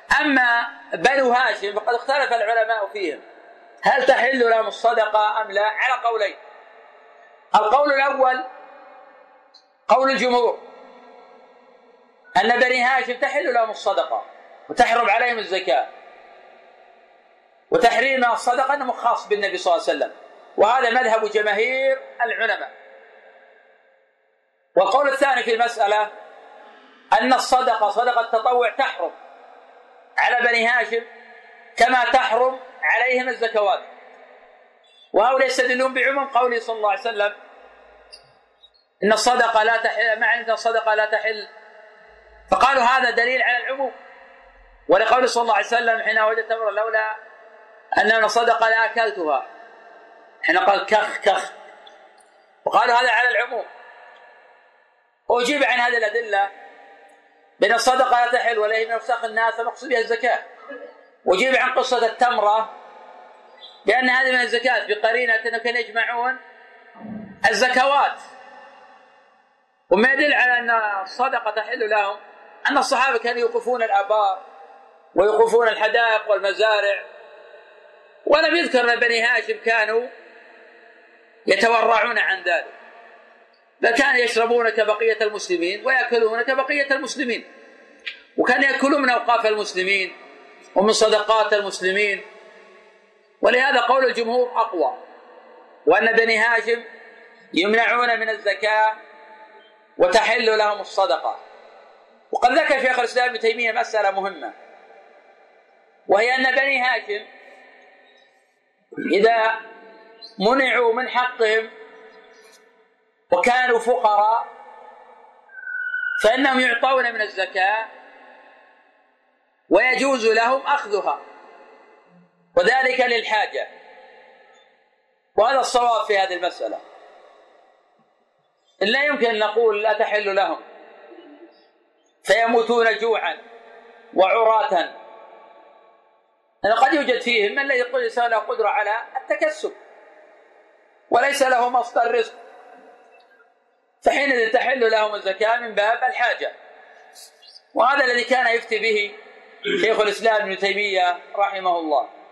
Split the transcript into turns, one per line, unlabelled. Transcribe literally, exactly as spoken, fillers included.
أما بنو هاشم فقد اختلف العلماء فيهم هل تحل لهم الصدقة أم لا، على قولين. القول الأول قول الجمهور أن بني هاشم تحل لهم الصدقة وتحرم عليهم الزكاة، وتحريم الصدقة أنه خاص بالنبي صلى الله عليه وسلم، وهذا مذهب جماهير العلماء. والقول الثاني في المسألة أن الصدقة صدقة التطوع تحرم على بني هاشم كما تحرم عليهم الزكوات، وهؤلاء يستدلون بعموم قوله صلى الله عليه وسلم إن الصدقة لا تحل، معنى أن الصدقة لا تحل، فقالوا هذا دليل على العموم. ولقول صلى الله عليه وسلم حين وجدت تمرا لولا أن صدقة لأكلتها، حين قال كخ كخ، وقالوا هذا على العموم. وأجيب عن هذه الأدلة بأن الصدقة لا تحل ولا هي من أوساخ الناس فمقصود بها الزكاة. وأجيب عن قصة التمرة بأن هذه من الزكاة بقرينة أنه كانوا يجمعون الزكوات. وما يدل على أن الصدقة تحل لهم أن الصحابة كانوا يوقفون الآبار ويوقفون الحدائق والمزارع، ولم يذكر أن بني هاشم كانوا يتورعون عن ذلك، بل كانوا يشربون كبقية المسلمين ويأكلون كبقية المسلمين، وكانوا يأكلون من أوقاف المسلمين ومن صدقات المسلمين. ولهذا قول الجمهور أقوى، وأن بني هاشم يمنعون من الزكاة وتحل لهم الصدقة. وقد ذكر شيخ الإسلام ابن تيمية مسألة مهمة، وهي أن بني هاشم إذا منعوا من حقهم وكانوا فقراء فإنهم يعطون من الزكاة ويجوز لهم أخذها، وذلك للحاجة. وهذا الصواب في هذه المسألة. لا يمكن أن نقول لا تحل لهم فيموتون جوعا وعراة، لأن قد يوجد فيهم من لا يقول الإنسان له قدرة على التكسب وليس له مصدر رزق، فحينئذ تحل لهم الزكاة من باب الحاجة. وهذا الذي كان يفتي به شيخ الإسلام ابن تيمية رحمه الله.